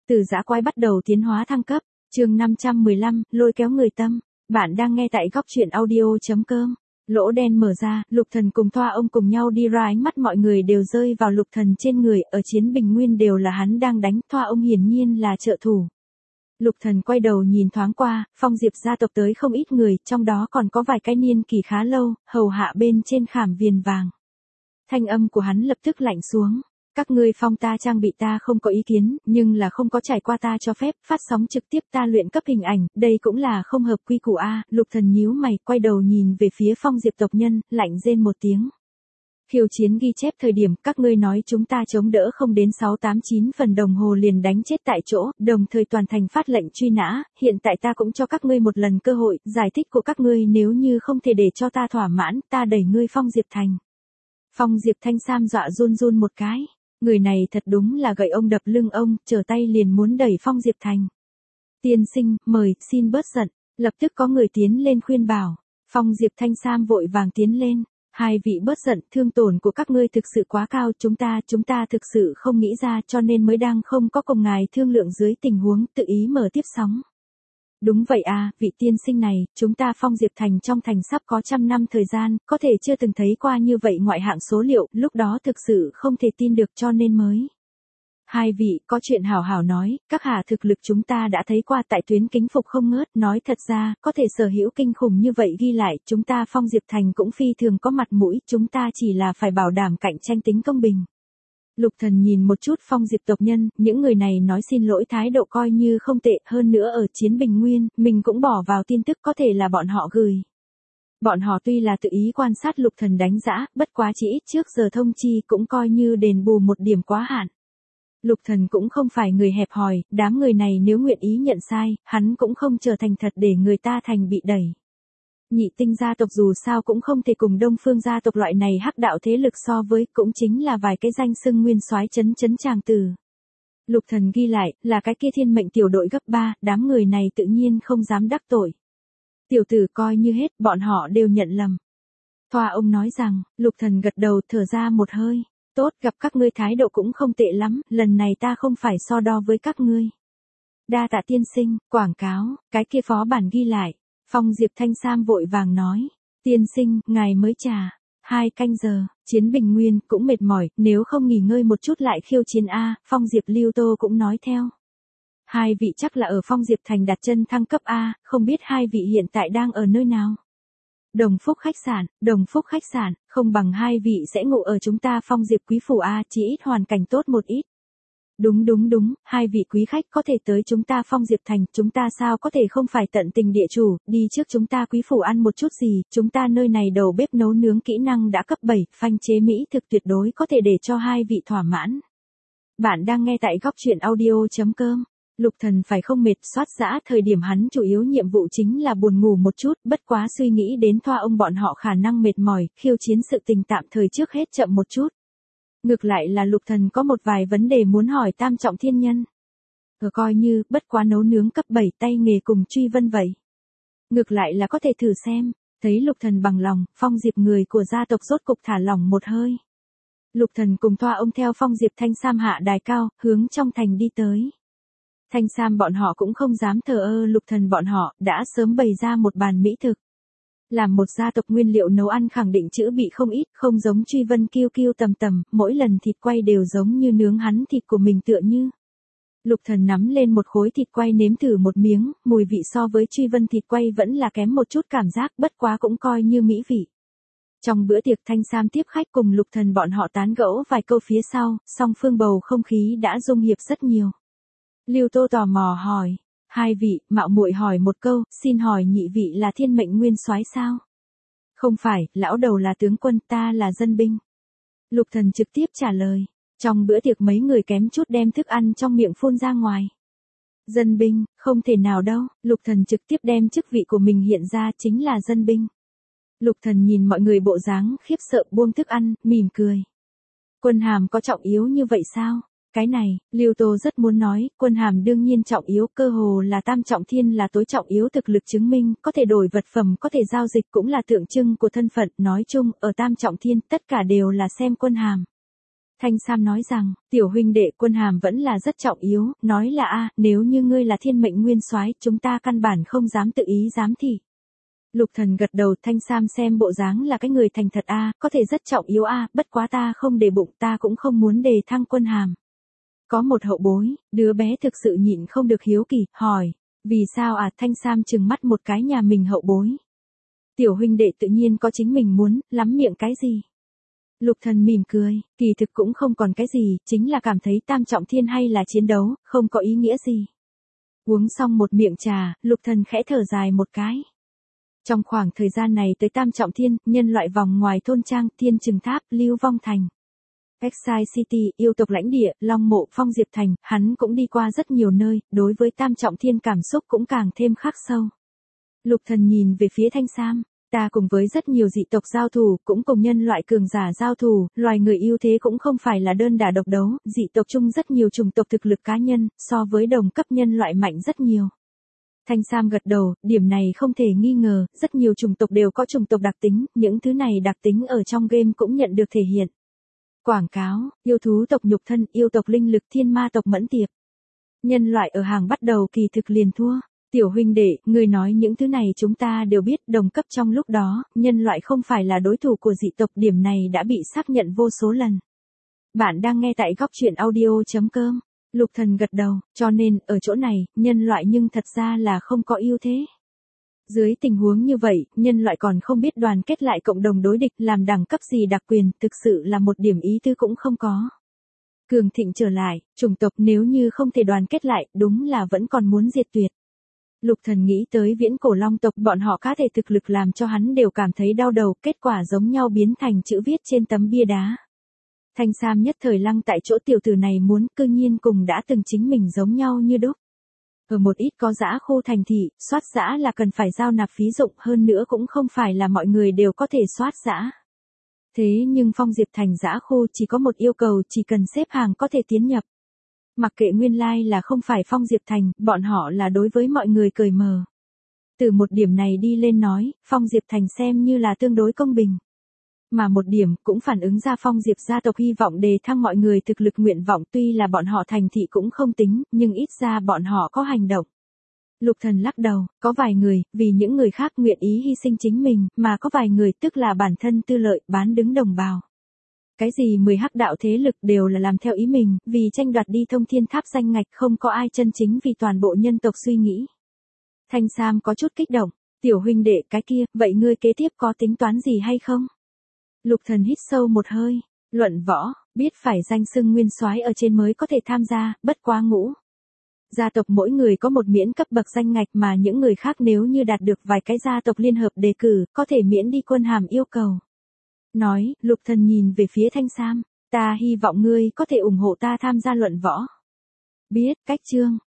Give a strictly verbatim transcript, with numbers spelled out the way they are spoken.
Từ dã quái bắt đầu tiến hóa thăng cấp, chương năm trăm mười lăm, lôi kéo người tâm. Bạn đang nghe tại góc truyện audio.com. Lỗ đen mở ra, Lục Thần cùng Thoa ông cùng nhau đi ra, ánh mắt mọi người đều rơi vào Lục Thần trên người, ở chiến bình nguyên đều là hắn đang đánh, Thoa ông hiển nhiên là trợ thủ. Lục Thần quay đầu nhìn thoáng qua, Phong Diệp gia tộc tới không ít người, trong đó còn có vài cái niên kỳ khá lâu, hầu hạ bên trên khảm viền vàng. Thanh âm của hắn lập tức lạnh xuống. Các ngươi phong ta trang bị ta không có ý kiến, nhưng là không có trải qua ta cho phép, phát sóng trực tiếp ta luyện cấp hình ảnh, đây cũng là không hợp quy củ a. Lục Thần nhíu mày, quay đầu nhìn về phía Phong Diệp tộc nhân, lạnh rên một tiếng. Khiêu chiến ghi chép thời điểm, các ngươi nói chúng ta chống đỡ không đến sáu tám chín phần đồng hồ liền đánh chết tại chỗ, đồng thời toàn thành phát lệnh truy nã, hiện tại ta cũng cho các ngươi một lần cơ hội, giải thích của các ngươi nếu như không thể để cho ta thỏa mãn, ta đẩy ngươi Phong Diệp thành. Phong Diệp Thanh Sam dọa run run một cái. Người này thật đúng là gậy ông đập lưng ông, trở tay liền muốn đẩy Phong Diệp thành. Tiên sinh, mời, xin bớt giận, lập tức có người tiến lên khuyên bảo. Phong Diệp Thanh Sam vội vàng tiến lên. Hai vị bớt giận, thương tổn của các ngươi thực sự quá cao, chúng ta, chúng ta thực sự không nghĩ ra cho nên mới đang không có cùng ngài thương lượng dưới tình huống tự ý mở tiếp sóng. Đúng vậy à, vị tiên sinh này, chúng ta Phong Diệp Thành trong thành sắp có trăm năm thời gian, có thể chưa từng thấy qua như vậy ngoại hạng số liệu, lúc đó thực sự không thể tin được cho nên mới. Hai vị, có chuyện hảo hảo nói, các hạ thực lực chúng ta đã thấy qua tại tuyến kính phục không ngớt, nói thật ra, có thể sở hữu kinh khủng như vậy ghi lại, chúng ta Phong Diệp Thành cũng phi thường có mặt mũi, chúng ta chỉ là phải bảo đảm cạnh tranh tính công bình. Lục Thần nhìn một chút Phong Diệp tộc nhân, những người này nói xin lỗi thái độ coi như không tệ, hơn nữa ở chiến bình nguyên, mình cũng bỏ vào tin tức có thể là bọn họ gửi. Bọn họ tuy là tự ý quan sát Lục Thần đánh giã, bất quá chỉ ít trước giờ thông chi cũng coi như đền bù một điểm quá hạn. Lục Thần cũng không phải người hẹp hòi, đám người này nếu nguyện ý nhận sai, hắn cũng không trở thành thật để người ta thành bị đẩy. Nhị tinh gia tộc dù sao cũng không thể cùng Đông Phương gia tộc loại này hắc đạo thế lực so với, cũng chính là vài cái danh xưng nguyên soái chấn chấn tràng tử. Lục Thần ghi lại, là cái kia thiên mệnh tiểu đội gấp ba, đám người này tự nhiên không dám đắc tội. Tiểu tử coi như hết, bọn họ đều nhận lầm. Thoa ông nói rằng, Lục Thần gật đầu thở ra một hơi. Tốt, gặp các ngươi thái độ cũng không tệ lắm, lần này ta không phải so đo với các ngươi. Đa tạ tiên sinh, quảng cáo, cái kia phó bản ghi lại. Phong Diệp Thanh Sam vội vàng nói, tiên sinh, ngài mới trả, hai canh giờ, chiến bình nguyên, cũng mệt mỏi, nếu không nghỉ ngơi một chút lại khiêu chiến A, Phong Diệp Lưu Tô cũng nói theo. Hai vị chắc là ở Phong Diệp Thành đặt chân thăng cấp A, không biết hai vị hiện tại đang ở nơi nào? Đồng Phúc khách sạn, Đồng Phúc khách sạn, không bằng hai vị sẽ ngủ ở chúng ta Phong Diệp Quý Phủ A, chỉ ít hoàn cảnh tốt một ít. Đúng đúng đúng, hai vị quý khách có thể tới chúng ta Phong Diệp Thành, chúng ta sao có thể không phải tận tình địa chủ, đi trước chúng ta Quý Phủ ăn một chút gì, chúng ta nơi này đầu bếp nấu nướng kỹ năng đã cấp bảy, phanh chế mỹ thực tuyệt đối có thể để cho hai vị thỏa mãn. Bạn đang nghe tại góc truyện audio.com. Lục Thần phải không mệt, soát dã thời điểm hắn chủ yếu nhiệm vụ chính là buồn ngủ một chút, bất quá suy nghĩ đến Thoa ông bọn họ khả năng mệt mỏi, khiêu chiến sự tình tạm thời trước hết chậm một chút. Ngược lại là Lục Thần có một vài vấn đề muốn hỏi Tam Trọng Thiên Nhân. Ở coi như, bất quá nấu nướng cấp bảy tay nghề cùng Truy Vân vậy. Ngược lại là có thể thử xem, thấy Lục Thần bằng lòng, Phong Diệp người của gia tộc rốt cục thả lỏng một hơi. Lục Thần cùng Thoa ông theo Phong Diệp Thanh Sam hạ đài cao, hướng trong thành đi tới. Thanh Sam bọn họ cũng không dám thờ ơ, Lục Thần bọn họ đã sớm bày ra một bàn mỹ thực. Làm một gia tộc nguyên liệu nấu ăn khẳng định chữ bị không ít, không giống Truy Vân kiêu kiêu tầm tầm, mỗi lần thịt quay đều giống như nướng hắn thịt của mình tựa như. Lục Thần nắm lên một khối thịt quay nếm thử một miếng, mùi vị so với Truy Vân thịt quay vẫn là kém một chút cảm giác, bất quá cũng coi như mỹ vị. Trong bữa tiệc Thanh Sam tiếp khách cùng Lục Thần bọn họ tán gẫu vài câu phía sau, song phương bầu không khí đã dung hiệp rất nhiều. Lưu Tô tò mò hỏi, hai vị, mạo muội hỏi một câu, xin hỏi nhị vị là thiên mệnh nguyên soái sao? Không phải, lão đầu là tướng quân, ta là dân binh. Lục Thần trực tiếp trả lời, trong bữa tiệc mấy người kém chút đem thức ăn trong miệng phun ra ngoài. Dân binh, không thể nào đâu, Lục Thần trực tiếp đem chức vị của mình hiện ra chính là dân binh. Lục Thần nhìn mọi người bộ dáng khiếp sợ buông thức ăn, mỉm cười. Quân hàm có trọng yếu như vậy sao? Cái này, Lưu Tô rất muốn nói, quân hàm đương nhiên trọng yếu, cơ hồ là Tam Trọng Thiên là tối trọng yếu, thực lực chứng minh, có thể đổi vật phẩm, có thể giao dịch cũng là tượng trưng của thân phận, nói chung, ở Tam Trọng Thiên, tất cả đều là xem quân hàm. Thanh Sam nói rằng, tiểu huynh đệ quân hàm vẫn là rất trọng yếu, nói là a, nếu như ngươi là thiên mệnh nguyên soái, chúng ta căn bản không dám tự ý giám thị. Lục Thần gật đầu, Thanh Sam xem bộ dáng là cái người thành thật a, có thể rất trọng yếu a, bất quá ta không để bụng, ta cũng không muốn đề thăng quân hàm. Có một hậu bối, đứa bé thực sự nhịn không được hiếu kỳ, hỏi, vì sao à? Thanh Sam trừng mắt một cái nhà mình hậu bối. Tiểu huynh đệ tự nhiên có chính mình muốn, lắm miệng cái gì? Lục Thần mỉm cười, kỳ thực cũng không còn cái gì, chính là cảm thấy tam trọng thiên hay là chiến đấu, không có ý nghĩa gì. Uống xong một miệng trà, Lục Thần khẽ thở dài một cái. Trong khoảng thời gian này tới tam trọng thiên, nhân loại vòng ngoài thôn trang, Thiên Trừng Tháp, Lưu Vong Thành, Exile City, yêu tộc lãnh địa, Long Mộ, Phong Diệp Thành, hắn cũng đi qua rất nhiều nơi, đối với tam trọng thiên cảm xúc cũng càng thêm khắc sâu. Lục Thần nhìn về phía Thanh Sam, ta cùng với rất nhiều dị tộc giao thủ, cũng cùng nhân loại cường giả giao thủ, loài người ưu thế cũng không phải là đơn đả độc đấu, dị tộc chung rất nhiều chủng tộc thực lực cá nhân, so với đồng cấp nhân loại mạnh rất nhiều. Thanh Sam gật đầu, điểm này không thể nghi ngờ, rất nhiều chủng tộc đều có chủng tộc đặc tính, những thứ này đặc tính ở trong game cũng nhận được thể hiện. Quảng cáo, yêu thú tộc nhục thân, yêu tộc linh lực, thiên ma tộc mẫn tiệp. Nhân loại ở hàng bắt đầu kỳ thực liền thua. Tiểu huynh đệ, người nói những thứ này chúng ta đều biết, đồng cấp trong lúc đó, nhân loại không phải là đối thủ của dị tộc, điểm này đã bị xác nhận vô số lần. Bạn đang nghe tại góc truyện audio chấm com. Lục Thần gật đầu, cho nên, ở chỗ này, nhân loại nhưng thật ra là không có ưu thế. Dưới tình huống như vậy, nhân loại còn không biết đoàn kết lại cộng đồng đối địch, làm đẳng cấp gì đặc quyền, thực sự là một điểm ý tư cũng không có. Cường thịnh trở lại, chủng tộc nếu như không thể đoàn kết lại, đúng là vẫn còn muốn diệt tuyệt. Lục Thần nghĩ tới viễn cổ long tộc, bọn họ cá thể thực lực làm cho hắn đều cảm thấy đau đầu, kết quả giống nhau biến thành chữ viết trên tấm bia đá. Thanh Sam nhất thời lăng tại chỗ, tiểu tử này muốn, cư nhiên cùng đã từng chính mình giống nhau như đúc. Ở một ít có dã khu thành thị, soát dã là cần phải giao nạp phí dụng, hơn nữa cũng không phải là mọi người đều có thể soát dã. Thế nhưng Phong Diệp Thành dã khu chỉ có một yêu cầu, chỉ cần xếp hàng có thể tiến nhập. Mặc kệ nguyên lai like là không phải Phong Diệp Thành, bọn họ là đối với mọi người cởi mở. Từ một điểm này đi lên nói, Phong Diệp Thành xem như là tương đối công bình. Mà một điểm cũng phản ứng ra Phong Diệp gia tộc hy vọng đề thăng mọi người thực lực nguyện vọng, tuy là bọn họ thành thị cũng không tính, nhưng ít ra bọn họ có hành động. Lục Thần lắc đầu, có vài người, vì những người khác nguyện ý hy sinh chính mình, mà có vài người tức là bản thân tư lợi, bán đứng đồng bào. Cái gì mười hắc đạo thế lực đều là làm theo ý mình, vì tranh đoạt đi thông thiên tháp danh ngạch, không có ai chân chính vì toàn bộ nhân tộc suy nghĩ. Thanh Sam có chút kích động, tiểu huynh đệ cái kia, vậy ngươi kế tiếp có tính toán gì hay không? Lục Thần hít sâu một hơi, luận võ, biết phải danh xưng nguyên soái ở trên mới có thể tham gia, bất quá ngũ. Gia tộc mỗi người có một miễn cấp bậc danh ngạch, mà những người khác nếu như đạt được vài cái gia tộc liên hợp đề cử, có thể miễn đi quân hàm yêu cầu. Nói, Lục Thần nhìn về phía Thanh Sam, ta hy vọng ngươi có thể ủng hộ ta tham gia luận võ. Biết, cách chương.